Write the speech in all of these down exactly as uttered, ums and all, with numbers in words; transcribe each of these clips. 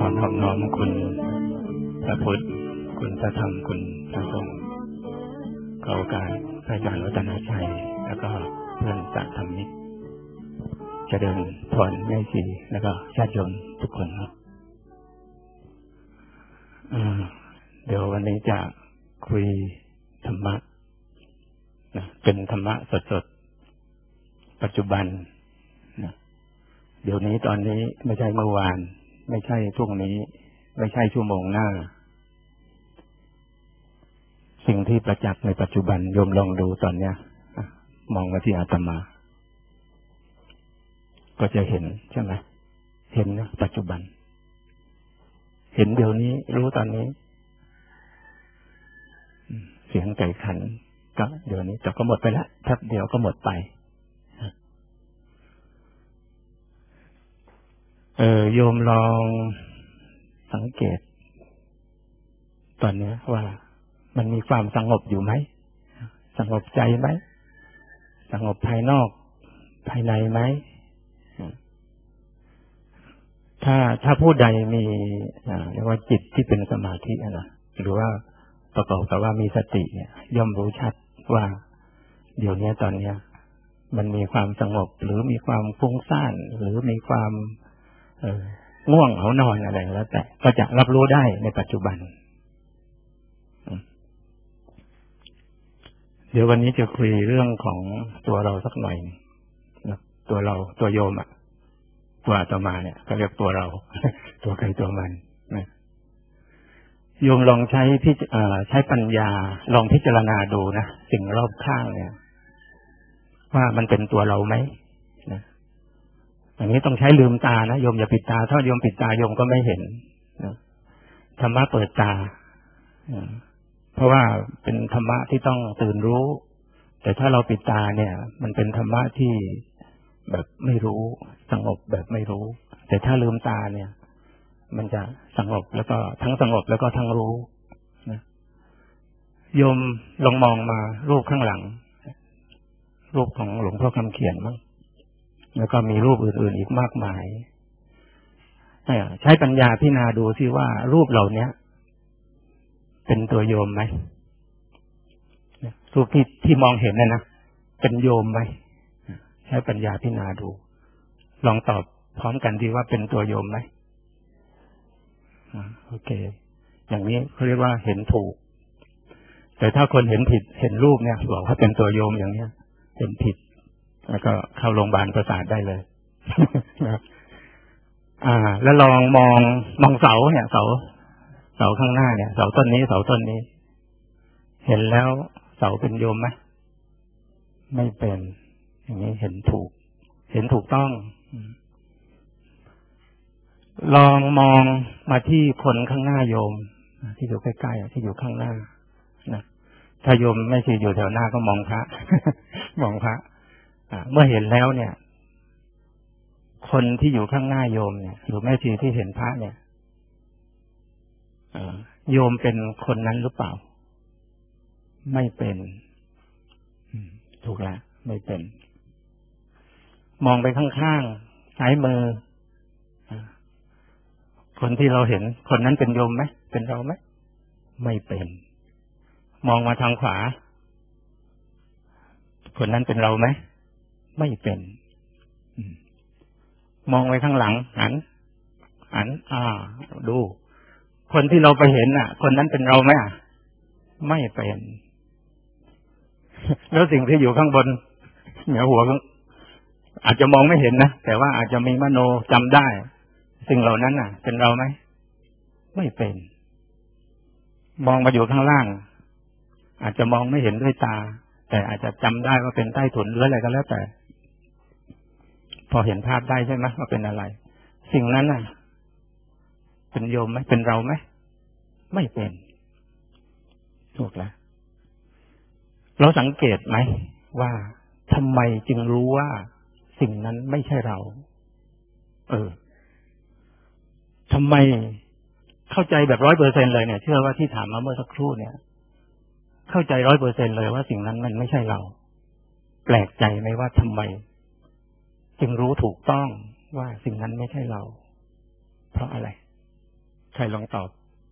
อน้อมน้อมคุณพระพุทธคุณพระธรรมคุณพระสงฆ์ขอโอกาสพระอาจารย์รัตนชัยแล้วก็เพื่อนสาธรรมิกเจริญพรแม่ชีแล้วก็ญาติโยมทุกคนครับเดี๋ยววันนี้จะคุยธรรมะนะเป็นธรรมะสดๆปัจจุบันนะเดี๋ยวนี้ตอนนี้ไม่ใช่เมื่อวานไม่ใช่พรุ่งนี้ไม่ใช่ชั่วโมงหน้าสิ่งที่ประจักษ์ในปัจจุบันโยมลองดูตอนเนี้ยมองมาที่อาตมาก็จะเห็นใช่ไหมเห็นนะปัจจุบันเห็นเดี๋ยวนี้รู้ตอนนี้เสียงไก่ขันก็เดี๋ยวนี้แต่ก็หมดไปแล้วแป๊บเดียวก็หมดไปเออโยมลองสังเกตตอนนี้ว่ามันมีความสงบอยู่ไหมสงบใจไหมสงบภายนอกภายในไหมถ้าถ้าผู้ใดมีเรียกว่าจิตที่เป็นสมาธินะหรือว่าประกอบกับว่ามีสติเนี่ยย่อมรู้ชัดว่าเดี๋ยวนี้ตอนนี้มันมีความสงบหรือมีความฟุ้งซ่านหรือมีความเออง่วงเหานอนอะไรแล้วแต่ก็จะรับรู้ได้ในปัจจุบันเดี๋ยววันนี้จะคุยเรื่องของตัวเราสักหน่อยนะตัวเราตัวโยมอ่ะตัวอาตมาเนี่ยก็เรียกตัวเราตัวใครตัวมันนะโยมลองใช้พิจใช้ปัญญาลองพิจารณาดูนะสิ่งรอบข้างเนี่ยว่ามันเป็นตัวเราไหมนะอันนี้ต้องใช้ลืมตานะโยมอย่าปิดตาถ้าโยมปิดตาโยมก็ไม่เห็นนะธรรมะเปิดตาเพราะว่าเป็นธรรมะที่ต้องตื่นรู้แต่ถ้าเราปิดตาเนี่ยมันเป็นธรรมะที่แบบไม่รู้สงบแบบไม่รู้แต่ถ้าลืมตาเนี่ยมันจะสงบแล้วก็ทั้งสงบแล้วก็ทั้งรู้นะโยมลองมองมารูปข้างหลังรูปของหลวงพ่อคำเขียนมั้งแล้วก็มีรูปอื่นๆอีกมากมายใช้ปัญญาพิจารณาดูซิว่ารูปเหล่านี้เป็นตัวโยมไหมรูปที่ที่มองเห็นน่ะนะเป็นโยมไหมใช้ปัญญาพิจารณาดูลองตอบพร้อมกันดีว่าเป็นตัวโยมไหมโอเคอย่างนี้เขาเรียกว่าเห็นถูกแต่ถ้าคนเห็นผิดเห็นรูปเนี่ยบอกว่าเป็นตัวโยมอย่างเนี้ยเห็นผิดแล้วก็เข้าโรงพยาบาลประสาทได้เลยนะอ่าแล้วลองมองมองเสาเนี่ยเสาเสาข้างหน้าเนี่ยเสาต้นนี้เสาต้นนี้เห็นแล้วเสาเป็นโยมไหมไม่เป็นอย่างนี้เห็นถูกเห็นถูกต้องลองมองมาที่คนข้างหน้าโยมที่อยู่ใกล้ๆที่อยู่ข้างหน้านะถ้าโยมไม่ใช่อยู่แถวหน้าก็มองพระ มองพระเมื่อเห็นแล้วเนี่ยคนที่อยู่ข้างหน้าโยมเนี่ยหรือแม่ชีที่เห็นพระเนี่ยโยมเป็นคนนั้นหรือเปล่าไม่เป็นถูกแล้วไม่เป็นมองไปข้างๆซ้ายมือคนที่เราเห็นคนนั้นเป็นโยมไหมเป็นเราไหมไม่เป็นมองมาทางขวาคนนั้นเป็นเราไหมไม่เป็นมองไปข้างหลังหันหันอ่าดูคนที่เราไปเห็นน่ะคนนั้นเป็นเราไหมไม่เป็นแล้วสิ่งที่อยู่ข้างบนเหนือหัวอาจจะมองไม่เห็นนะแต่ว่าอาจจะมีมโนจำได้สิ่งเหล่านั้นน่ะเป็นเราไหมไม่เป็นมองมาอยู่ข้างล่างอาจจะมองไม่เห็นด้วยตาแต่อาจจะจำได้ว่าเป็นใต้ถุนหรืออะไรก็แล้วแต่พอเห็นภาพได้ใช่ไหมว่าเป็นอะไรสิ่งนั้นน่ะเป็นโยมไหมเป็นเราไหมไม่เป็นถูกแล้วเราสังเกตไหมว่าทำไมจึงรู้ว่าสิ่งนั้นไม่ใช่เราเออทำไมเข้าใจแบบร้อยเปอร์เซ็นเลยเนี่ยเชื่อว่าที่ถามมาเมื่อสักครู่เนี่ยเข้าใจร้อยเปอร์เซ็นเลยว่าสิ่งนั้นมันไม่ใช่เราแปลกใจไหมว่าทำไมจึงรู้ถูกต้องว่าสิ่งนั้นไม่ใช่เราเพราะอะไรรลองตอบ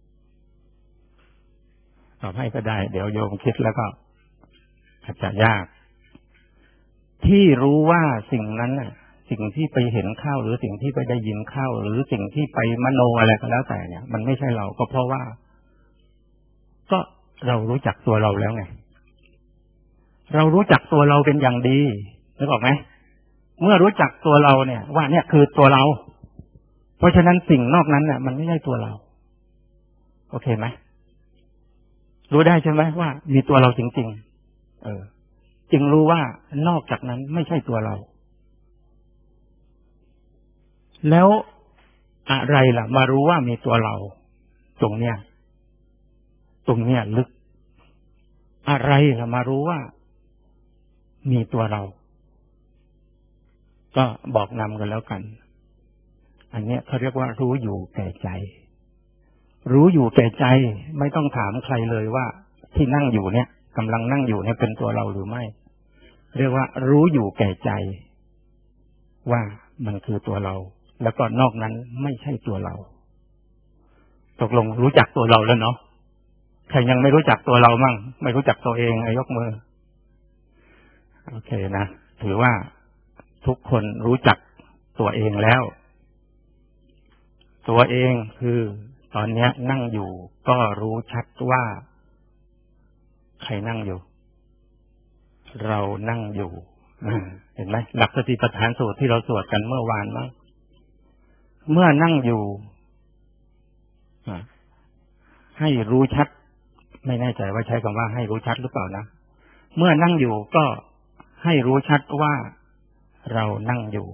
ตอบให้ก็ได้เดี๋ยวโยมคิดแล้วก็อาจจะยากที่รู้ว่าสิ่งนั้นน่ะสิ่งที่ไปเห็นเข้าหรือสิ่งที่ไปได้ยินเข้าหรือสิ่งที่ไปมโนอะไรก็แล้วแต่เนี่ยมันไม่ใช่เราก็เพราะว่าก็เรารู้จักตัวเราแล้วไงเรารู้จักตัวเราเป็นอย่างดีนึกออกไหมเมื่อรู้จักตัวเราเนี่ยว่าเนี่ยคือตัวเราเพราะฉะนั้นสิ่งนอกนั้นเนี่ยมันไม่ใช่ตัวเราโอเคไหมรู้ได้ใช่ไหมว่ามีตัวเราจริงๆเออจึงรู้ว่านอกจากนั้นไม่ใช่ตัวเราแล้วอะไรล่ะมารู้ว่ามีตัวเราตรงเนี้ยตรงเนี้ยลึกอะไรล่ะมารู้ว่ามีตัวเราก็บอกนำกันแล้วกันอันเนี้ยเขาเรียกว่ารู้อยู่แก่ใจรู้อยู่แก่ใจไม่ต้องถามใครเลยว่าที่นั่งอยู่เนี่ยกำลังนั่งอยู่เนี่ยเป็นตัวเราหรือไม่เรียกว่ารู้อยู่แก่ใจว่ามันคือตัวเราแล้วก็นอกนั้นไม่ใช่ตัวเราตกลงรู้จักตัวเราแล้วเนาะใครยังไม่รู้จักตัวเรามั่งไม่รู้จักตัวเองยกมือโอเคนะถือว่าทุกคนรู้จักตัวเองแล้วตัวเองคือตอนนี้นั่งอยู่ก็รู้ชัดว่าใครนั่งอยู่เรานั่งอยู่เห็นไหมหลักสติปัฏฐานสูตรที่เราสวดกันเมื่อวานมั้งเมื่อนั่งอยู่ให้รู้ชัดไม่แน่ใจว่าใช้คำว่าให้รู้ชัดหรือเปล่านะเมื่อนั่งอยู่ก็ให้รู้ชัดว่าเรานั่งอยู่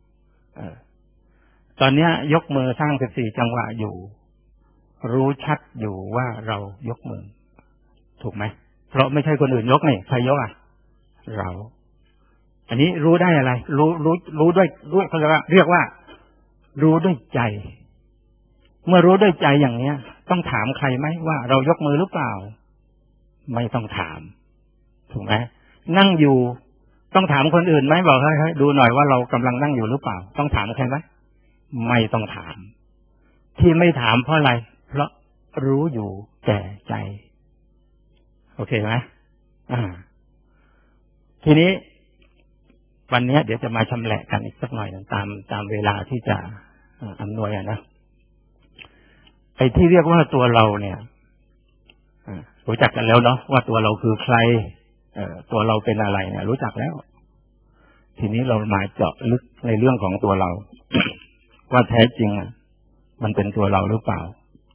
ตอนนี้ยกมือสร้างสิบสี่จังหวะอยู่รู้ชัดอยู่ว่าเรายกมือถูกไหมเพราะไม่ใช่คนอื่นยกนี่ใครยกอ่ะเราอันนี้รู้ได้อะไรรู้รู้รู้ด้วยด้วยเขาเรียกว่าเรียกว่ารู้ด้วยใจเมื่อรู้ด้วยใจอย่างเนี้ยต้องถามใครไหมว่าเรายกมือหรือเปล่าไม่ต้องถามถูกไหมนั่งอยู่ต้องถามคนอื่นไหมบอกให้ดูหน่อยว่าเรากำลังนั่งอยู่หรือเปล่าต้องถามใครไหมไม่ต้องถามที่ไม่ถามเพราะอะไรเพราะรู้อยู่แก่ใจโอเคไหมอ่าทีนี้วันนี้เดี๋ยวจะมาชำแหละกันอีกสักหน่อยตามตามเวลาที่จะอำนวยอ่ะนะไอ้ที่เรียกว่าตัวเราเนี่ยรู้จักกันแล้วเนาะว่าตัวเราคือใครเอ่อตัวเราเป็นอะไรเนี่ยรู้จักแล้วทีนี้เรามาเจาะลึกในเรื่องของตัวเรา ว่าแท้จริงอ่ะมันเป็นตัวเราหรือเปล่า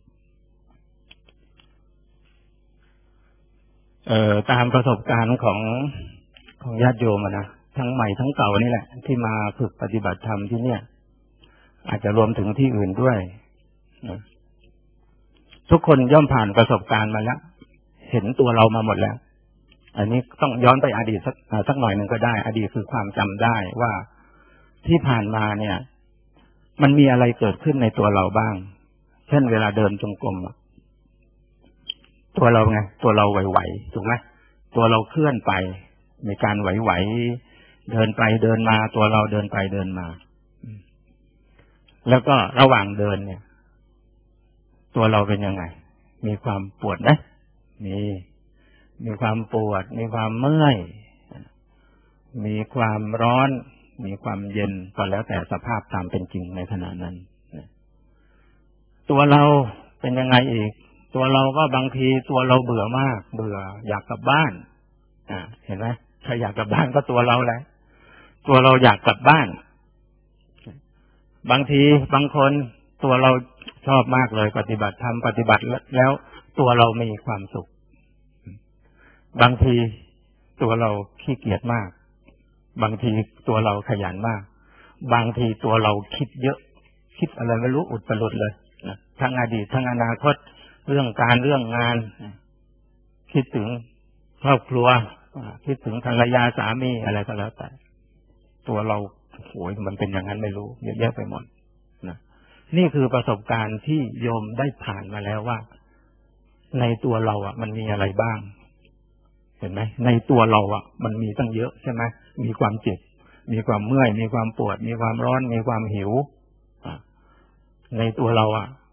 เอ่อตามประสบการณ์ของของญาติโยมนะทั้งใหม่ทั้งเก่านี่แหละที่มาฝึกปฏิบัติธรรมที่เนี่ยอาจจะรวมถึงที่อื่นด้วยนะทุกคนย่อมผ่านประสบการณ์มาแล้วเห็นตัวเรามาหมดแล้วอันนี้ต้องย้อนไปอดีตสักสักหน่อยหนึ่งก็ได้อดีตคือความจำได้ว่าที่ผ่านมาเนี่ยมันมีอะไรเกิดขึ้นในตัวเราบ้างเช่นเวลาเดินจงกรมตัวเราไงตัวเราไหวๆถูกไหมตัวเราเคลื่อนไปมีการไหวๆเดินไปเดินมาตัวเราเดินไปเดินมาแล้วก็ระหว่างเดินเนี่ยตัวเราเป็นยังไงมีความปวดไหมมีมีความปวดมีความเมื่อยมีความร้อนมีความเย็นก็แล้วแต่สภาพตามเป็นจริงในขณะนั้นตัวเราเป็นยังไงอีกตัวเราก็บางทีตัวเราเบื่อมากเบื่ออยากกลับบ้านอ่าเห็นไหมถ้าอยากกลับบ้านก็ตัวเราแหละตัวเราอยากกลับบ้านบางทีบางคนตัวเราชอบมากเลยปฏิบัติธรรมปฏิบัติแล้วตัวเรามีความสุขบางทีตัวเราขี้เกียจมากบางทีตัวเราขยันมากบางทีตัวเราคิดเยอะคิดอะไรไม่รู้อุตลุดเลยทั้งอดีตทั้งอนาคตเรื่องการเรื่องงานคิดถึงครอบครัวคิดถึงภรรยาสามีอะไรก็แล้วแต่ตัวเราโอ้ยมันเป็นอย่างนั้นไม่รู้เยอะแยะไปหมดนะนี่คือประสบการณ์ที่โยมได้ผ่านมาแล้วว่าในตัวเราอ่ะมันมีอะไรบ้างเห็นไหมในตัวเราอ่ะมันมีตั้งเยอะใช่ไหมมีความเจ็บมีความเมื่อยมีความปวดมีความร้อนมีความหิวในตัวเราอ่ะ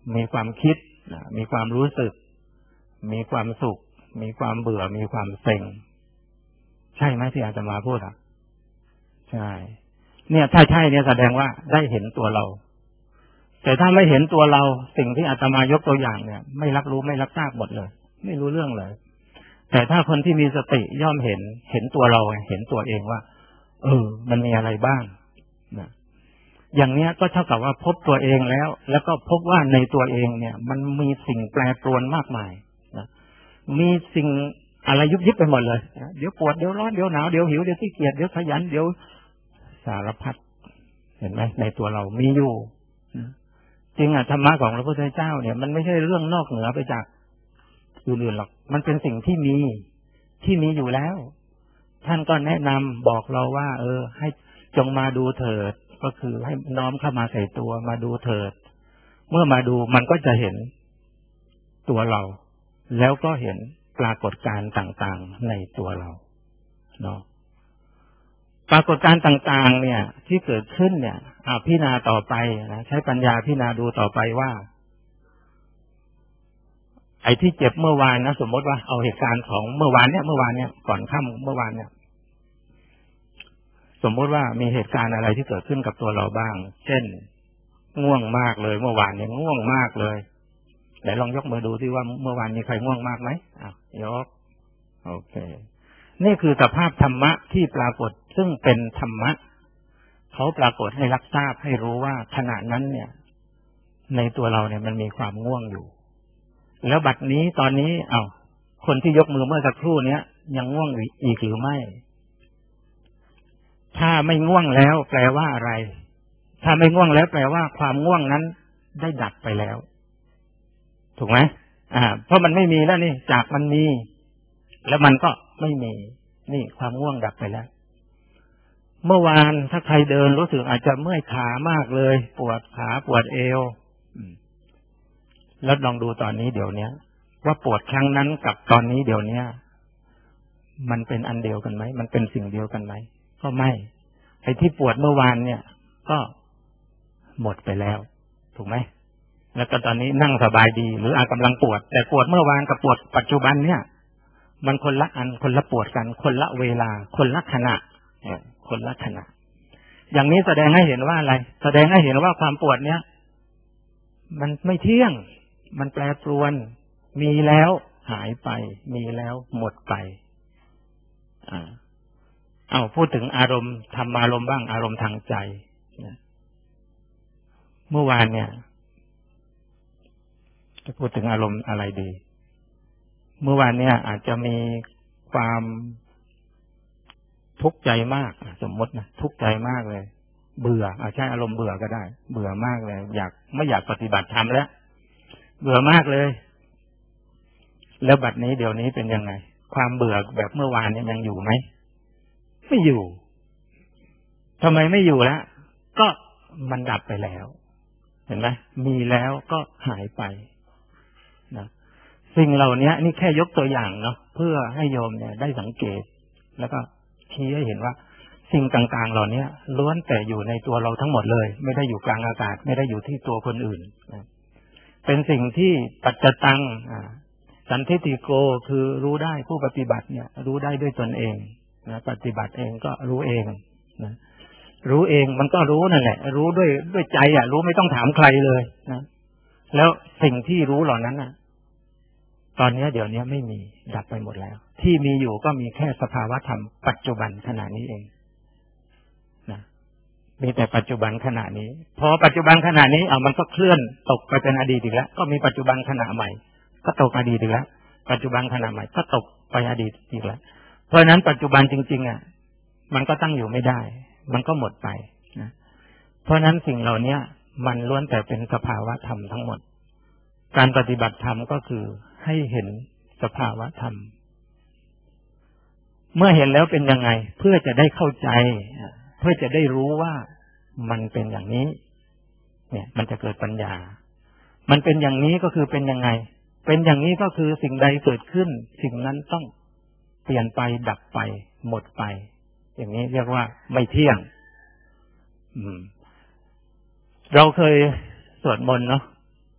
มีความคิดมีความรู้สึกมีความสุขมีความเบื่อมีความเซ็งใช่ไหมที่อาจารย์มาพูดอ่ะใช่เนี่ยถ้าใช่เนี่ยแสดงว่าได้เห็นตัวเราแต่ถ้าไม่เห็นตัวเราสิ่งที่อาตมายกตัวอย่างเนี่ยไม่รับรู้ไม่รับทราบหมดเลยไม่รู้เรื่องเลยแต่ถ้าคนที่มีสติย่อมเห็นเห็นตัวเราเห็นตัวเองว่าเออมันมีอะไรบ้างนะอย่างเนี้ยก็เท่ากับว่าพบตัวเองแล้วแล้วก็พบว่าในตัวเองเนี่ยมันมีสิ่งแปรปรวนมากมายนะมีสิ่งอะไรยุบยิบไปหมดเลยเดี๋ยวปวดเดี๋ยวร้อนเดี๋ยวหนาวเดี๋ยวหิวเดี๋ยวขี้เกียจเดี๋ยวขยันเดี๋ยวสารพัดเห็นไหมในตัวเรามีอยู่จริงอ่ะธรรมะของพระพุทธเจ้าเนี่ยมันไม่ใช่เรื่องนอกเหนือไปจากอื่นๆหรอกมันเป็นสิ่งที่มีที่มีอยู่แล้วท่านก็แนะนำบอกเราว่าเออให้จงมาดูเถิดก็คือให้น้อมเข้ามาใส่ตัวมาดูเถิดเมื่อมาดูมันก็จะเห็นตัวเราแล้วก็เห็นปรากฏการณ์ต่างๆในตัวเราเนาะปรากฏการณ์ต่างๆเนี่ยที่เกิดขึ้นเนี่ยอาพิจารณาต่อไปนะใช้ปัญญาพิจารณาดูต่อไปว่าไอ้ที่เจ็บเมื่อวานนะสมมติว่าเอาเหตุการณ์ของเมื่อวานเนี่ยเมื่อวานเนี่ยก่อนค่ำเมื่อวานเนี่ยสมมติว่ามีเหตุการณ์อะไรที่เกิดขึ้นกับตัวเราบ้างเช่นง่วงมากเลยเมื่อวานเนี่ยง่วงมากเลยไหนลองยกมือดูที่ว่าเมื่อวานมีใครง่วงมากไหมอ่ะยกโอเคนี่คือสภาพธรรมะที่ปรากฏซึ่งเป็นธรรมะเขาปรากฏให้รับทราบให้รู้ว่าขณะนั้นเนี่ยในตัวเราเนี่ยมันมีความง่วงอยู่แล้วบัดนี้ตอนนี้เอาคนที่ยกมือเมื่อสักครู่เนี้ยยังง่วงอีกหรือไม่ถ้าไม่ง่วงแล้วแปลว่าอะไรถ้าไม่ง่วงแล้วแปลว่าความง่วงนั้นได้ดับไปแล้วถูกไหมอ่าเพราะมันไม่มีแล้วนี่จากมันมีแล้วมันก็ไม่มีนี่ความง่วงดับไปแล้วเมื่อวานถ้าใครเดินรู้สึกอาจจะเมื่อยขามากเลยปวดขาปวดเอวแล้วลองดูตอนนี้เดี๋ยวนี้ว่าปวดครั้งนั้นกับตอนนี้เดี๋ยวนี้มันเป็นอันเดียวกันไหมมันเป็นสิ่งเดียวกันไหมก็ไม่ไอ้ที่ปวดเมื่อวานเนี่ยก็หมดไปแล้วถูกไหมแล้วก็ตอนนี้นั่งสบายดีหรืออากำลังปวดแต่ปวดเมื่อวานกับปวดปัจจุบันเนี่ยมันคนละอันคนละปวดกันคนละเวลาคนละขณะคนละขณะอย่างนี้แสดงให้เห็นว่าอะไรแสดงให้เห็นว่าความปวดเนี้ยมันไม่เที่ยงมันแปรปรวนมีแล้วหายไปมีแล้วหมดไปอ่าเอาพูดถึงอารมณ์ธรรมารมณ์บ้างอารมณ์ทางใจเมื่อวานเนี่ยจะพูดถึงอารมณ์อะไรดีเมื่อวานเนี่ยอาจจะมีความทุกข์ใจมากสมมตินะทุกข์ใจมากเลยเบื่ออาใช่อารมณ์เบื่อก็ได้เบื่อมากเลยอยากไม่อยากปฏิบัติธรรมแล้วเบื่อมากเลยแล้วบัดนี้เดี๋ยวนี้เป็นยังไงความเบื่อแบบเมื่อวานเนี่ยยังอยู่ไหมไม่อยู่ทำไมไม่อยู่แล้วก็มันดับไปแล้วเห็นไหมมีแล้วก็หายไปนะสิ่งเหล่านี้นี่แค่ยกตัวอย่างเนาะเพื่อให้โยมเนี่ยได้สังเกตแล้วก็ชี้ให้เห็นว่าสิ่งต่างๆเหล่านี้ล้วนแต่อยู่ในตัวเราทั้งหมดเลยไม่ได้อยู่กลางอากาศไม่ได้อยู่ที่ตัวคนอื่นนะเป็นสิ่งที่ปัจจตังสันทิฏฐิโกคือรู้ได้ผู้ปฏิบัติเนี่ยรู้ได้ด้วยตนเองนะปฏิบัติเองก็รู้เองนะรู้เองมันก็รู้นั่นแหละรู้ด้วยด้วยใจอ่ะรู้ไม่ต้องถามใครเลยนะแล้วสิ่งที่รู้เหล่านั้นน่ะตอนนี้เดี๋ยวนี้ไม่มีดับไปหมดแล้วที่มีอยู่ก็มีแค่สภาวะธรรมปัจจุบันขณะนี้เองนะมีแต่ปัจจุบันขณะนี้พอปัจจุบันขณะนี้เอามันก็เคลื่อนตกไปเป็นอดีตอีกแล้วก็มีปัจจุบันขณะใหม่ก็ตกอดีตอีกแล้วปัจจุบันขณะใหม่ก็ตกไปอดีตอีกแล้วเพราะฉะนั้นปัจจุบันจริงๆอ่ะมันก็ตั้งอยู่ไม่ได้มันก็หมดไปนะเพราะฉะนั้นสิ่งเหล่านี้มันล้วนแต่เป็นสภาวะธรรมทั้งหมดการปฏิบัติธรรมก็คือให้เห็นสภาวะธรรมเมื่อเห็นแล้วเป็นยังไงเพื่อจะได้เข้าใจเพื่อจะได้รู้ว่ามันเป็นอย่างนี้เนี่ยมันจะเกิดปัญญามันเป็นอย่างนี้ก็คือเป็นยังไงเป็นอย่างนี้ก็คือสิ่งใดเกิดขึ้นสิ่งนั้นต้องเปลี่ยนไปดับไปหมดไปอย่างนี้เรียกว่าไม่เที่ยงอืมเราเคยสวดมนต์เนาะ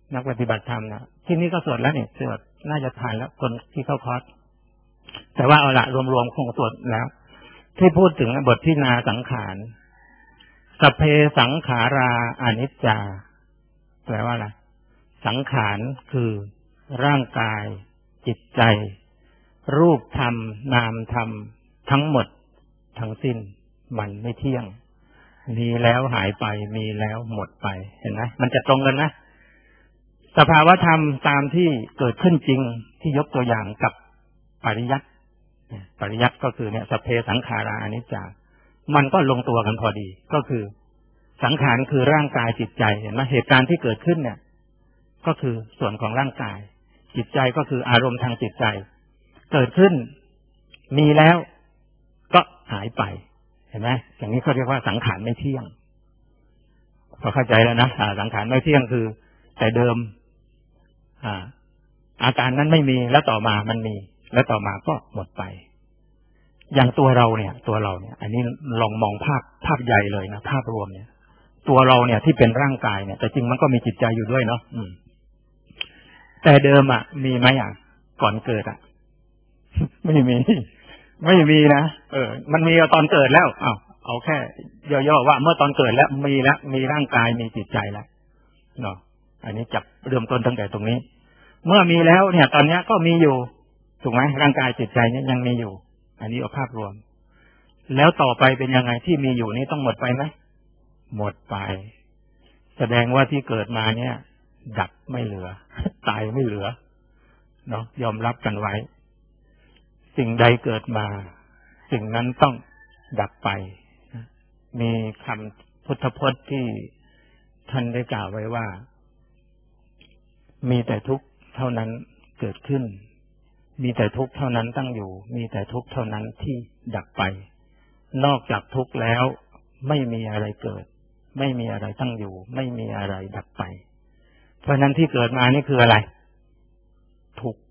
นักปฏิบัติธรรมนะที่นี่ก็สวดแล้วเนี่ยสวดน่าจะผ่านแล้วคนที่เข้าคอร์สแต่ว่าเอาละรวมๆคงสวดแล้วที่พูดถึงบทที่นาสังขารสัพเพสังขาราอนิจจาแปลว่าอะไรสังขารคือร่างกายจิตใจรูปธรรมนามธรรมทั้งหมดทั้งสิ้นมันไม่เที่ยงมีแล้วหายไปมีแล้วหมดไปเห็นไหมมันจะตรงกันนะสภาวธรรมตามที่เกิดขึ้นจริงที่ยกตัวอย่างกับปริยัติปริยัติก็คือเนี่ยสัพเพสังขาราอนิจจามันก็ลงตัวกันพอดีก็คือสังขารคือร่างกายจิตใจเห็นไหมเหตุการณ์ที่เกิดขึ้นเนี่ยก็คือส่วนของร่างกายจิตใจก็คืออารมณ์ทางจิตใจเกิดขึ้นมีแล้วก็หายไปเห็นไหมอย่างนี้เขาเรียกว่าสังขารไม่เที่ยงพอเข้าใจแล้วนะสังขารไม่เที่ยงคือแต่เดิมอ่าอาการนั้นไม่มีแล้วต่อมามันมีแล้วต่อมาก็หมดไปอย่างตัวเราเนี่ยตัวเราเนี่ยอันนี้ลองมองภาพภาพใหญ่เลยนะภาพรวมเนี่ยตัวเราเนี่ยที่เป็นร่างกายเนี่ยแต่จริงมันก็มีจิตใจอยู่ด้วยเนาะอืมแต่เดิมอ่ะมีไหมอ่ะก่อนเกิดอ่ะไม่มีไม่มีนะเออมันมีตอนเกิดแล้วอ้าวเอาแค่ย่อๆว่าเมื่อตอนเกิดแล้วมีแล้วมีร่างกายมีจิตใจแล้วเนาะอันนี้จับเริ่มต้นตั้งแต่ตรงนี้เมื่อมีแล้วเนี่ยตอนนี้ก็มีอยู่ถูกไหมร่างกายจิตใจเนี่ยยังมีอยู่อันนี้เอาภาพรวมแล้วต่อไปเป็นยังไงที่มีอยู่นี้ต้องหมดไปไหมหมดไปแสดงว่าที่เกิดมาเนี่ยดับไม่เหลือตายไม่เหลือเนาะยอมรับกันไว้สิ่งใดเกิดมาสิ่งนั้นต้องดับไปมีคำพุทธพจน์ที่ท่านได้กล่าวไว้ว่ามีแต่ทุกข์เท่านั้นเกิดขึ้นมีแต่ทุกข์เท่านั้นตั้งอยู่มีแต่ทุกข์เท่านั้นที่ดับไปนอกจากทุกข์แล้วไม่มีอะไรเกิดไม่มีอะไรตั้งอยู่ไม่มีอะไรดับไปเพราะนั้นที่เกิดมานี่คืออะไรทุกข์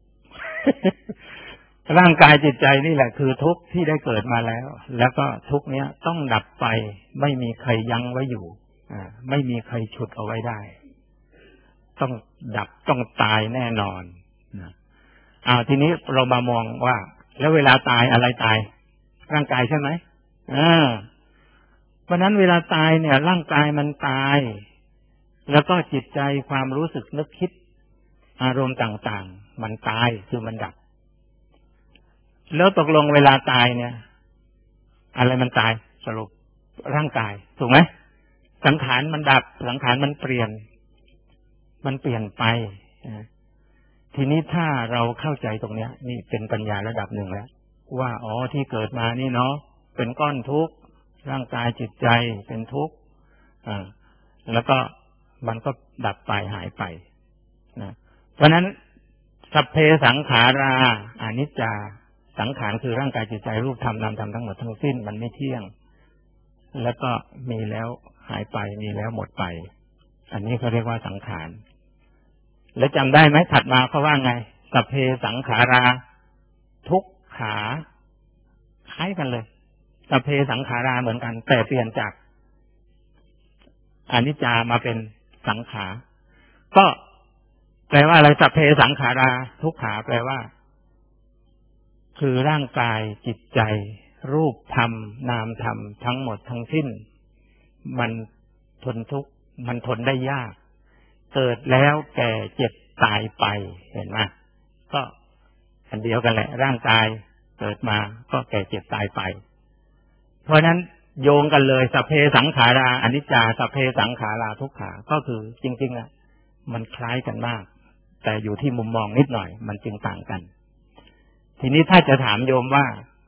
ร่างกายจิตใจนี่แหละคือทุกข์ที่ได้เกิดมาแล้วแล้วก็ทุกข์เนี้ยต้องดับไปไม่มีใครยั้งไว้อยู่อ่าไม่มีใครฉุดเอาไว้ได้ต้องดับต้องตายแน่นอนนะอ่าทีนี้เรามามองว่าแล้วเวลาตายอะไรตายร่างกายใช่ไหมอ่าเพราะนั้นเวลาตายเนี่ยร่างกายมันตายแล้วก็จิตใจความรู้สึกนึกคิดอารมณ์ต่างๆมันตายคือมันดับแล้วตกลงเวลาตายเนี่ยอะไรมันตายสรุปร่างกายถูกไหมสังขารมันดับสังขารมันเปลี่ยนมันเปลี่ยนไปทีนี้ถ้าเราเข้าใจตรงเนี้ยนี่เป็นปัญญาระดับหนึ่งแล้วว่าอ๋อที่เกิดมานี่เนาะเป็นก้อนทุกข์ร่างกายจิตใจเป็นทุกข์อ่าแล้วก็มันก็ดับไปหายไปนะเพราะนั้นสัพเพสังขาราอนิจจาสังขารคือร่างกายจิตใจรูปธรรมนามธรรมทั้งหมดทั้งสิ้นมันไม่เที่ยงแล้วก็มีแล้วหายไปมีแล้วหมดไปอันนี้เขาเรียกว่าสังขารแล้วจำได้ไหมถัดมาเขาว่าไงสัพเพสังขาราทุกขาคล้ายกันเลยสัพเพสังขาราเหมือนกันแต่เปลี่ยนจากอนิจจามาเป็นสังขารก็แปลว่าอะไรสัพเพสังขาราทุกขาแปลว่าคือร่างกายจิตใจรูปธรรมนามธรรมทั้งหมดทั้งสิ้นมันทนทุกข์มันทนได้ยากเกิดแล้วแก่เจ็บตายไปเห็นไหมก็อันเดียวกันแหละร่างกายเกิดมาก็แก่เจ็บตายไปเพราะนั้นโยงกันเลยสัพเพสังขาราอนิจจาสัพเพสังขาราทุกขาก็คือจริงๆอ่ะมันคล้ายกันมากแต่อยู่ที่มุมมองนิดหน่อยมันจึงต่างกันทีนี้ถ้าจะถามโยมว่า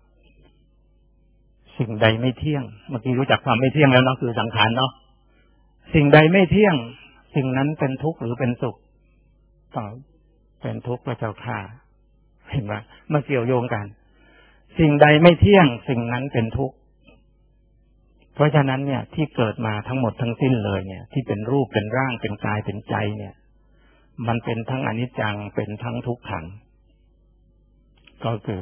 สิ่งใดไม่เที่ยงเมื่อกี้รู้จักความไม่เที่ยงแล้วเนาะคือสังขารเนาะสิ่งใดไม่เที่ยงสิ่งนั้นเป็นทุกข์หรือเป็นสุขตอบเป็นทุกข์พระเจ้าค่ะเห็นไหมเมื่อเกี่ยวโยงกันสิ่งใดไม่เที่ยงสิ่งนั้นเป็นทุกข์เพราะฉะนั้นเนี่ยที่เกิดมาทั้งหมดทั้งสิ้นเลยเนี่ยที่เป็นรูปเป็นร่างเป็นกายเป็นใจเนี่ยมันเป็นทั้งอนิจจังเป็นทั้งทุกขังก็คือ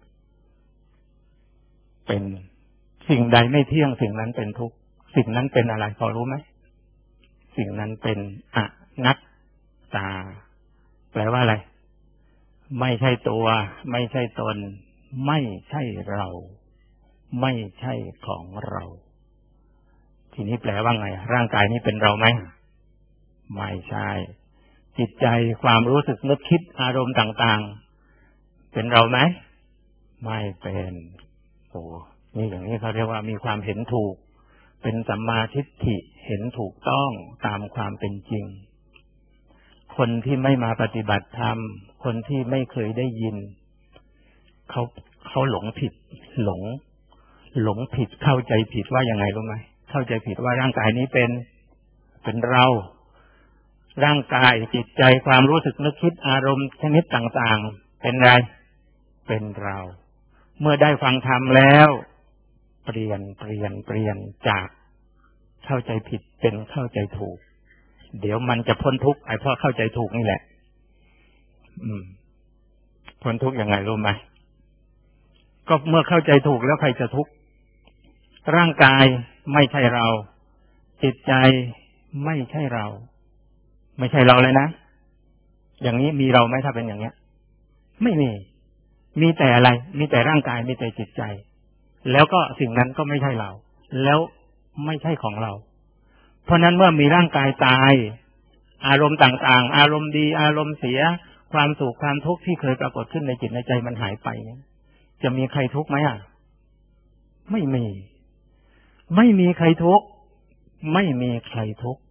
เป็นสิ่งใดไม่เที่ยงสิ่งนั้นเป็นทุกข์สิ่งนั้นเป็นอะไรพอรู้ไหมสิ่งนั้นเป็นอนัตตาแปลว่าอะไรไม่ใช่ตัวไม่ใช่ตนไม่ใช่เราไม่ใช่ของเราทีนี้แปลว่าไงร่างกายนี้เป็นเราไหมไม่ใช่จิตใจความรู้สึกนึกคิดอารมณ์ต่างๆเป็นเราไหมไม่เป็นโอ้นี่อย่างนี้เขาเรียกว่ามีความเห็นถูกเป็นสัมมาทิฏฐิเห็นถูกต้องตามความเป็นจริงคนที่ไม่มาปฏิบัติธรรมคนที่ไม่เคยได้ยินเขาเขาหลงผิดหลงหลงผิดเข้าใจผิดว่ายังไงรู้ไหมเข้าใจผิดว่าร่างกายนี้เป็นเป็นเราร่างกายจิตใจความรู้สึกนึกคิดอารมณ์ชนิดต่างๆเป็นไรเป็นเราเมื่อได้ฟังธรรมแล้วเปลี่ยนเปลี่ยนเปลี่ยนจากเข้าใจผิดเป็นเข้าใจถูกเดี๋ยวมันจะพ้นทุกข์ไอ้เพราะเข้าใจถูกนี่แหละอืมพ้นทุกข์ยังไงรู้ไหมก็เมื่อเข้าใจถูกแล้วใครจะทุกข์ร่างกายไม่ใช่เราจิตใจไม่ใช่เราไม่ใช่เราเลยนะอย่างนี้มีเราไหมถ้าเป็นอย่างเนี้ยไม่มีมีแต่อะไรมีแต่ร่างกายมีแต่จิตใจแล้วก็สิ่งนั้นก็ไม่ใช่เราแล้วไม่ใช่ของเราเพราะนั้นเมื่อมีร่างกายตายอารมณ์ต่างๆอารมณ์ดีอารมณ์เสียความสุขความทุกข์ที่เคยปรากฏขึ้นในจิตในใจมันหายไปจะมีใครทุกข์ไหมอ่ะไม่มีไม่มีใครทุกข์ไม่มีใครทุกข์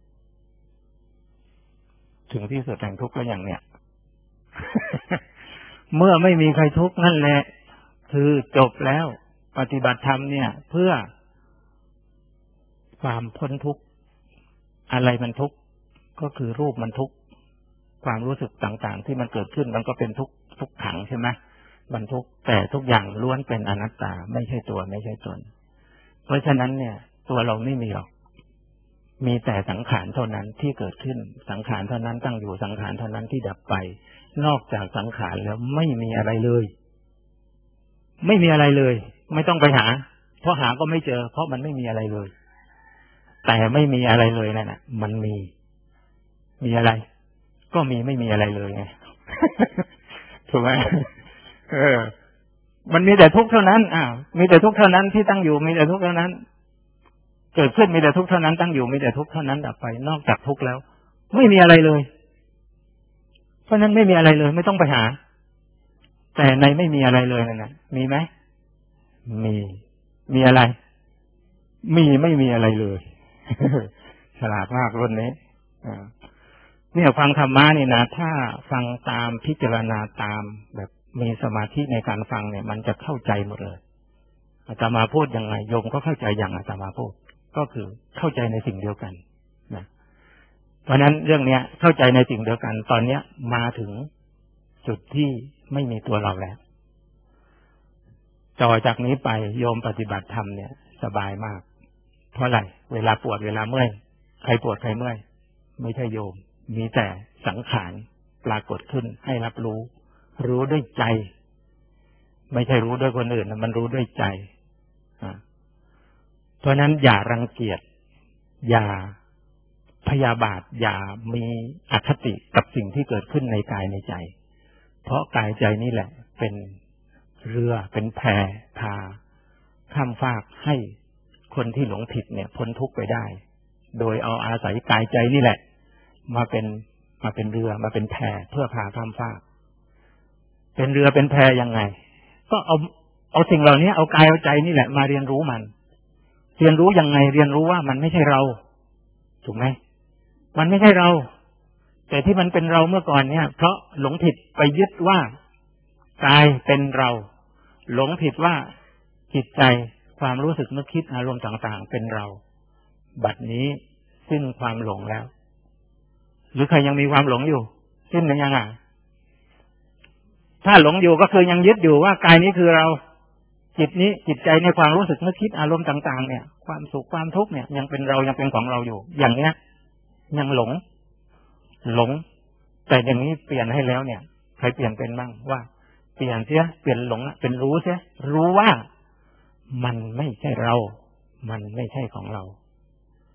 ถึงที่สุดแห่งทุกข์ก็อย่างเนี้ย เมื่อไม่มีใครทุกข์นั่นแหละคือจบแล้วปฏิบัติธรรมเนี่ยเพื่อความพ้นทุกข์อะไรมันทุกข์ก็คือรูปมันทุกข์ความรู้สึกต่างๆที่มันเกิดขึ้นมันก็เป็นทุกข์ทุกขังใช่ไหมมันทุกข์แต่ทุกอย่างล้วนเป็นอนัตตาไม่ใช่ตัวไม่ใช่ตนเพราะฉะนั้นเนี่ยตัวเราไม่มีหรอกมีแต่สังขารเท่านั้นที่เกิดขึ้นสังขารเท่านั้นตั้งอยู่สังขารเท่านั้นที่ดับไปนอกจากสังขารแล้วไม่มีอะไรเลยไม่มีอะไรเลยไม่ต้องไปหาเพราะหาก็ไม่เจอเพราะมันไม่มีอะไรเลยแต่ไม่มีอะไรเลยนั่นน่ะมันมีมีอะไรก็มีไม่มีอะไรเลยไง ถูกไหมเออมันมีแต่ทุกข์เท่านั้นอ้าวมีแต่ทุกข์เท่านั้นที่ตั้งอยู่มีแต่ทุกข์เท่านั้นเกิดขึ้นมีแต่ทุกข์เท่านั้นตั้งอยู่มีแต่ทุกข์เท่านั้นดับไปนอกจากทุกข์แล้วไม่มีอะไรเลยเพราะนั้นไม่มีอะไรเลยไม่ต้องไปหาแต่ในไม่มีอะไรเลยนั่นน่ะมีไหมมีมีอะไรมีไม่มีอะไรเลย ฉลาดมากรุ่นนี้เนี่ยฟังธรรมะนี่นะถ้าฟังตามพิจารณาตามแบบมีสมาธิในการฟังเนี่ยมันจะเข้าใจหมดเลยอาตมาพูดยังไงโยมก็เข้าใจอย่างอาตมาพูดก็คือเข้าใจในสิ่งเดียวกันนะเพราะนั้นเรื่องเนี้ยเข้าใจในสิ่งเดียวกันตอนเนี้ยมาถึงจุดที่ไม่มีตัวเราแล้วต่อจากนี้ไปโยมปฏิบัติธรรมเนี่ยสบายมากเพราะอะไรเวลาปวดเวลาเมื่อยใครปวดใครเมื่อยไม่ใช่โยมมีแต่สังขารปรากฏขึ้นให้รับรู้รู้ด้วยใจไม่ใช่รู้ด้วยคนอื่นมันรู้ด้วยใจเพราะนั้นอย่ารังเกียจอย่าพยาบาทอย่ามีอคติกับสิ่งที่เกิดขึ้นในกายในใจเพราะกายใจนี่แหละเป็นเรือเป็นแพพาข้ามฟากให้คนที่หลงผิดเนี่ยพ้นทุกข์ไปได้โดยเอาอาศัยกายใจนี่แหละมาเป็นมาเป็นเรือมาเป็นแพเพื่อพาข้ามฟากเป็นเรือเป็นแพยังไงก็เอาเอาสิ่งเหล่านี้เอากายเอาใจนี่แหละมาเรียนรู้มันเรียนรู้ยังไงเรียนรู้ว่ามันไม่ใช่เราถูกไหมมันไม่ใช่เราแต่ที่มันเป็นเราเมื่อก่อนเนี่ยเพราะหลงผิดไปยึดว่ากายเป็นเราหลงผิดว่าจิตใจความรู้สึกนึกคิดอารมณ์ต่างๆเป็นเราบัดนี้สิ้นความหลงแล้วหรือใครยังมีความหลงอยู่สิ้นหรือยังอ่ะถ้าหลงอยู่ก็คือยังยึดอยู่ว่ากายนี้คือเราจิตนี้จิตใจในความรู้สึกนึกคิดอารมณ์ต่างๆเนี่ยความสุขความทุกข์เนี่ยยังเป็นเรายังเป็นของเราอยู่อย่างเนี้ยยังหลงหลงแต่อย่างนี้เปลี่ยนให้แล้วเนี่ยใครเปลี่ยนเป็นบ้างว่าเปลี่ยนเสียเปลี่ยนหลงเป็นรู้เสียรู้ว่ามันไม่ใช่เรามันไม่ใช่ของเรา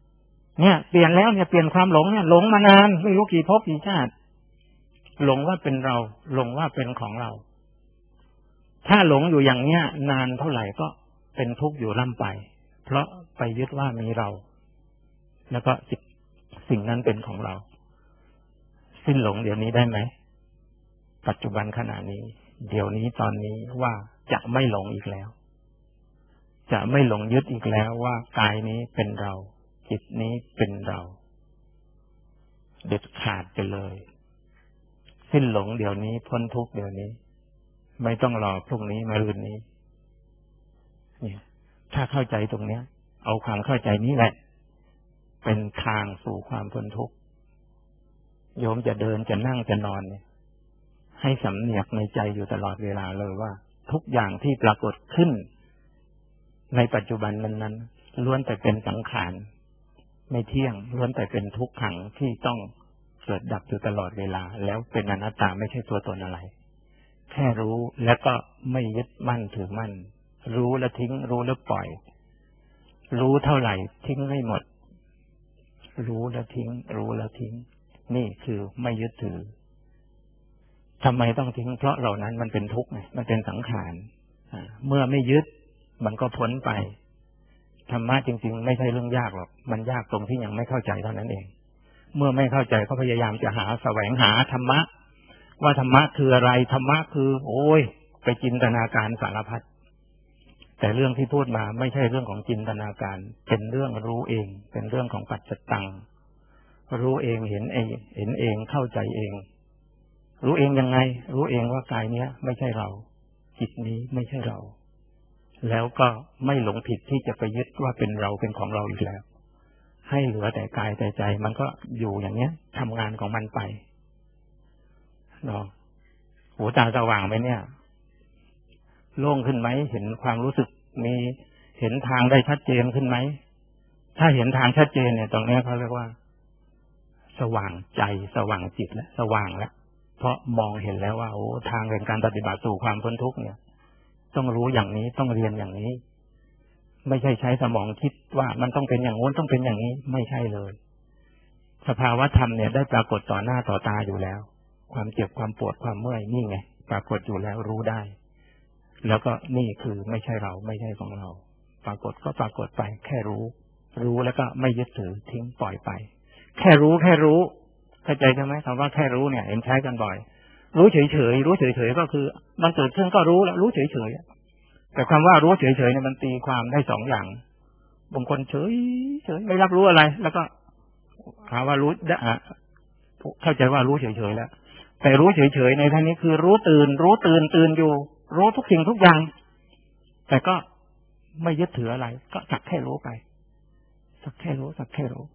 เนี่ยเปลี่ยนแล้วเนี่ยเปลี่ยนความหลงเนี่ยหลงมานานไม่รู้กี่ภพกี่ชาติหลงว่าเป็นเราหลงว่าเป็นของเราถ้าหลงอยู่อย่างเนี้ยนานเท่าไหร่ก็เป็นทุกข์อยู่ล่ำไปเพราะไปยึดว่ามีเราแล้วก็สิ่งนั้นเป็นของเราสิ้นหลงเดี๋ยวนี้ได้ไหมปัจจุบันขณะนี้เดี๋ยวนี้ตอนนี้ว่าจะไม่หลงอีกแล้วจะไม่หลงยึดอีกแล้วว่ากายนี้เป็นเราจิตนี้เป็นเราเด็ดขาดไปเลยสิ้นหลงเดี๋ยวนี้พ้นทุกข์เดี๋ยวนี้ไม่ต้องรอพรุ่งนี้มะรืนนี้เนี่ยถ้าเข้าใจตรงเนี้ยเอาความเข้าใจนี้แหละเป็นทางสู่ความพ้นทุกข์โยมจะเดินจะนั่งจะนอนเนี่ยให้สำเนียกในใจอยู่ตลอดเวลาเลยว่าทุกอย่างที่ปรากฏขึ้นในปัจจุบันนั้นๆล้วนแต่เป็นสังขารไม่เที่ยงล้วนแต่เป็นทุกขังที่ต้องเกิดดับอยู่ตลอดเวลาแล้วเป็นอนัตตาไม่ใช่ตัวตนอะไรแค่รู้แล้วก็ไม่ยึดมั่นถือมั่นรู้แล้วทิ้งรู้แล้วปล่อยรู้เท่าไหร่ทิ้งไม่หมดรู้แล้วทิ้งรู้แล้วทิ้งนี่คือไม่ยึดถือทำไมต้องทิ้งเพราะเหล่านั้นมันเป็นทุกข์ไงมันเป็นสังขารเมื่อไม่ยึดมันก็พ้นไปธรรมะจริงๆไม่ใช่เรื่องยากหรอกมันยากตรงที่ยังไม่เข้าใจเท่านั้นเองเมื่อไม่เข้าใจก็พยายามจะหาแสวงหาธรรมะว่าธรรมะคืออะไรธรรมะคือโอ้ยไปจินตนาการสารพัดแต่เรื่องที่พูดมาไม่ใช่เรื่องของจินตนาการเป็นเรื่องรู้เองเป็นเรื่องของปัจจตังรู้เองเห็นเองเห็นเองเข้าใจเองรู้เองยังไงรู้เองว่ากายเนี้ยไม่ใช่เราจิตนี้ไม่ใช่เราแล้วก็ไม่หลงผิดที่จะไปยึดว่าเป็นเราเป็นของเราอีกแล้วให้เหลือแต่กายแต่ใจมันก็อยู่อย่างเนี้ยทำงานของมันไปเนาะหูตาสว่างไหมเนี่ยโล่งขึ้นไหมเห็นความรู้สึกมีเห็นทางได้ชัดเจนขึ้นไหมถ้าเห็นทางชัดเจนเนี่ยตรงนี้เขาเรียกว่าสว่างใจสว่างจิตแล้วสว่างแล้วเพราะมองเห็นแล้วว่าโอ้ทางแห่งการปฏิบัติสู่ความพ้นทุกข์เนี่ยต้องรู้อย่างนี้ต้องเรียนอย่างนี้ไม่ใช่ใช้สมองคิดว่ามันต้องเป็นอย่างโน้นต้องเป็นอย่างนี้ไม่ใช่เลยสภาวะธรรมเนี่ยได้ปรากฏต่อหน้าต่อตาอยู่แล้วความเจ็บความปวดความเมื่อยนี่ไงปรากฏอยู่แล้วรู้ได้แล้วก็นี่คือไม่ใช่เราไม่ใช่ของเราปรากฏก็ปรากฏไปแค่รู้รู้แล้วก็ไม่ยึดถือทิ้งปล่อยไปแค่รู้แค่รู้เข้าใจใช่ไหมคำว่าแค่รู้เนี่ยเห็นใช้กันบ่อยรู้เฉยๆรู้เฉยๆก็คือมันเกิดขึ้นก็รู้แล้วรู้เฉยๆแต่คำว่ารู้เฉยๆเนี่ยมันตีความได้สองอย่างบางคนเฉยเฉยไม่รับรู้อะไรแล้วก็หาว่ารู้เข้าใจว่ารู้เฉยๆแล้วแต่รู้เฉยๆในท่านี้คือรู้ตื่นรู้ตื่นตื่นอยู่รู้ทุกสิ่งทุกอย่างแต่ก็ไม่ยึดถืออะไรก็สักแค่รู้ไปสักแค่รู้สักแค่รู้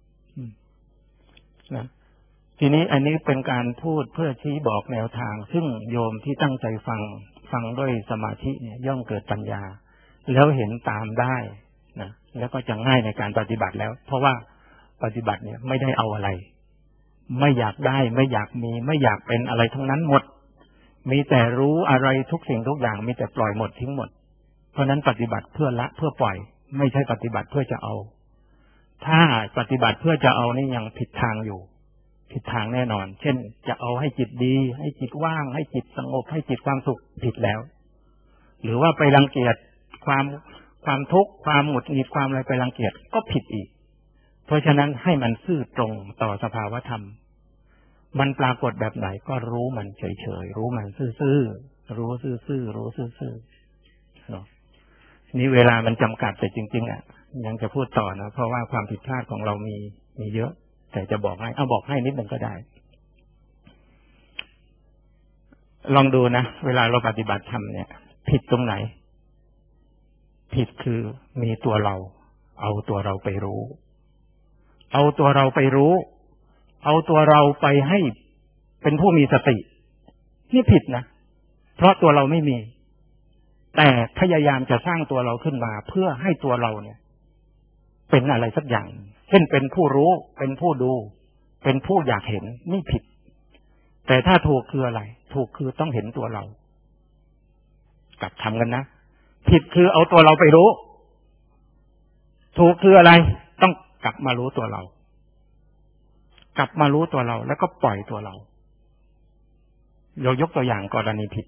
นะทีนี้อันนี้เป็นการพูดเพื่อชี้บอกแนวทางซึ่งโยมที่ตั้งใจฟังฟังด้วยสมาธิเนี่ยย่อมเกิดปัญญาแล้วเห็นตามได้นะแล้วก็จะง่ายในการปฏิบัติแล้วเพราะว่าปฏิบัติเนี่ยไม่ได้เอาอะไรไม่อยากได้ไม่อยากมีไม่อยากเป็นอะไรทั้งนั้นหมดมีแต่รู้อะไรทุกสิ่งทุกอย่างมีแต่ปล่อยหมดทิ้งหมดเพราะนั้นปฏิบัติเพื่อละเพื่อปล่อยไม่ใช่ปฏิบัติเพื่อจะเอาถ้าปฏิบัติเพื่อจะเอานี่ยังผิดทางอยู่ผิดทางแน่นอนเช่นจะเอาให้จิตดีให้จิตว่างให้จิตสงบให้จิตความสุขผิดแล้วหรือว่าไปรังเกียจความความทุกข์ความหงุดหงิดความอะไรไปรังเกียจก็ผิดอีกเพราะฉะนั้นให้มันซื่อตรงต่อสภาวธรรมมันปรากฏแบบไหนก็รู้มันเฉยๆรู้มันซื่อๆรู้ซื่อๆรู้ซื่อๆเนาะนี่เวลามันจำกัดแต่จริงๆอ่ะยังจะพูดต่อนะเพราะว่าความผิดพลาดของเรามีมีเยอะแต่จะบอกให้เอาบอกให้นิดหนึ่งก็ได้ลองดูนะเวลาเราปฏิบัติธรรมเนี่ยผิดตรงไหนผิดคือมีตัวเราเอาตัวเราไปรู้เอาตัวเราไปรู้เอาตัวเราไปให้เป็นผู้มีสตินี่ผิดนะเพราะตัวเราไม่มีแต่พยายามจะสร้างตัวเราขึ้นมาเพื่อให้ตัวเราเนี่ยเป็นอะไรสักอย่างเช่นเป็นผู้รู้เป็นผู้ดูเป็นผู้อยากเห็นนี่ผิดแต่ถ้าถูกคืออะไรถูกคือต้องเห็นตัวเรากลับทำกันนะผิดคือเอาตัวเราไปรู้ถูกคืออะไรต้องกลับมารู้ตัวเรากลับมารู้ตัวเราแล้วก็ปล่อยตัวเราเรายกตัวอย่างกรณีผิด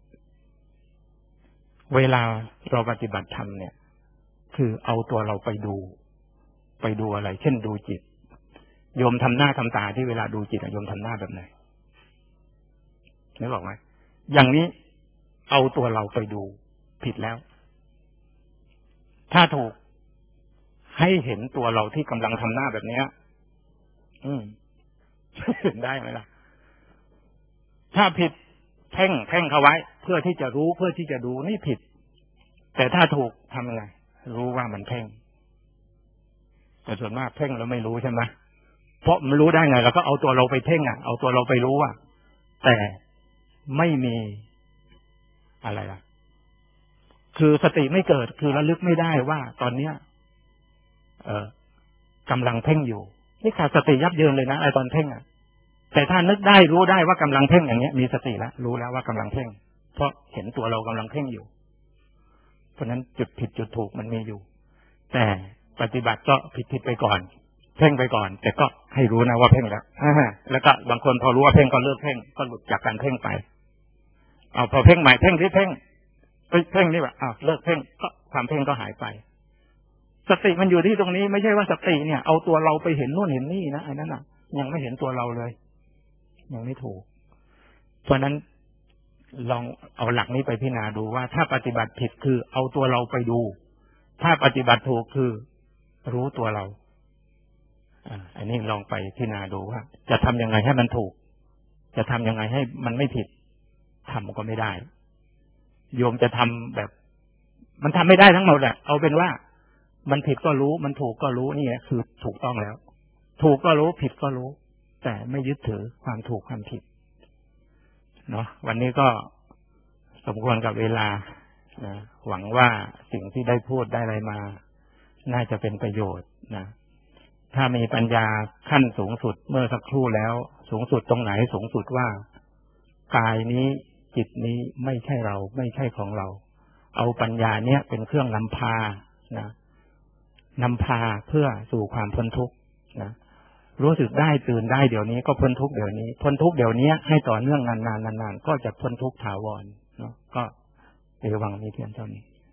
เวลาเราปฏิบัติธรรมเนี่ยคือเอาตัวเราไปดูไปดูอะไรเช่นดูจิตโยมทำหน้าทำตาที่เวลาดูจิตโยมทำหน้าแบบไหนนึกออกไหมอย่างนี้เอาตัวเราไปดูผิดแล้วถ้าถูกให้เห็นตัวเราที่กำลังทำหน้าแบบนี้อืมเห็นได้ไหมล่ะถ้าผิดเพ่งเพ่งเข้าไว้เพื่อที่จะรู้เพื่อที่จะดูนี่ผิดแต่ถ้าถูกทำยังไงรู้ว่ามันเพ่งแต่ส่วนมากเพ่งแล้วไม่รู้ใช่ไหมเพราะมันรู้ได้ไงเราก็เอาตัวเราไปเพ่งอ่ะเอาตัวเราไปรู้อ่ะแต่ไม่มีอะไรอ่ะคือสติไม่เกิดคือระลึกไม่ได้ว่าตอนเนี้ยเออกำลังเพ่งอยู่นี่ขาดสติยับเยินเลยนะไอ้ตอนเพ่งอ่ะแต่ถ้านึกได้รู้ได้ว่ากำลังเพ่งอย่างเงี้ยมีสติแล้วรู้แล้วว่ากำลังเพ่งเพราะเห็นตัวเรากำลังเพ่งอยู่เพราะนั้นจุดผิดจุดถูกมันมีอยู่แต่ปฏิบัติก็ผิดผิดไปก่อนเพ่งไปก่อนแต่ก็ให้รู้นะว่าเพ่งแล้วแล้วก็บางคนพอรู้ว่าเพ่งก็เลิกเพ่งก็หลุดจากการเพ่งไปเอาพอเพ่งใหม่เพ่งที่เพ่งเพ่งนี่แบบอ้าวเลิกเพ่งก็ความเพ่งก็หายไปสติมันอยู่ที่ตรงนี้ไม่ใช่ว่าสติเนี่ยเอาตัวเราไปเห็นนู่นเห็นนี่นะไอ้นั่นน่ะยังไม่เห็นตัวเราเลยยังไม่ถูกเพราะนั้นลองเอาหลักนี้ไปพิจารณาดูว่าถ้าปฏิบัติผิดคือเอาตัวเราไปดูถ้าปฏิบัติถูกคือรู้ตัวเราอ่าอันนี้ลองไปพิจารณาดูว่าจะทำยังไงให้มันถูกจะทำยังไงให้มันไม่ผิดทำก็ไม่ได้โยมจะทำแบบมันทำไม่ได้ทั้งหมดแหละเอาเป็นว่ามันผิดก็รู้มันถูกก็รู้นี่คือถูกต้องแล้วถูกก็รู้ผิดก็รู้แต่ไม่ยึดถือความถูกความผิดเนาะวันนี้ก็สมควรกับเวลานะหวังว่าสิ่งที่ได้พูดได้อะไรมาน่าจะเป็นประโยชน์นะถ้ามีปัญญาขั้นสูงสุดเมื่อสักครู่แล้วสูงสุดตรงไหนสูงสุดว่ากายนี้จิตนี้ไม่ใช่เราไม่ใช่ของเราเอาปัญญาเนี้ยเป็นเครื่องนำพานะนำพาเพื่อสู่ความพ้นทุกข์นะรู้สึกได้ตื่นได้เดี๋ยวนี้ก็พ้นทุกข์เดี๋ยวนี้พ้นทุกข์เดี๋ยวนี้ให้ต่อเนื่องนานๆนานๆก็จะพ้นทุกข์ถาวรเนาะก็เอวังมีเพียงเท่านี้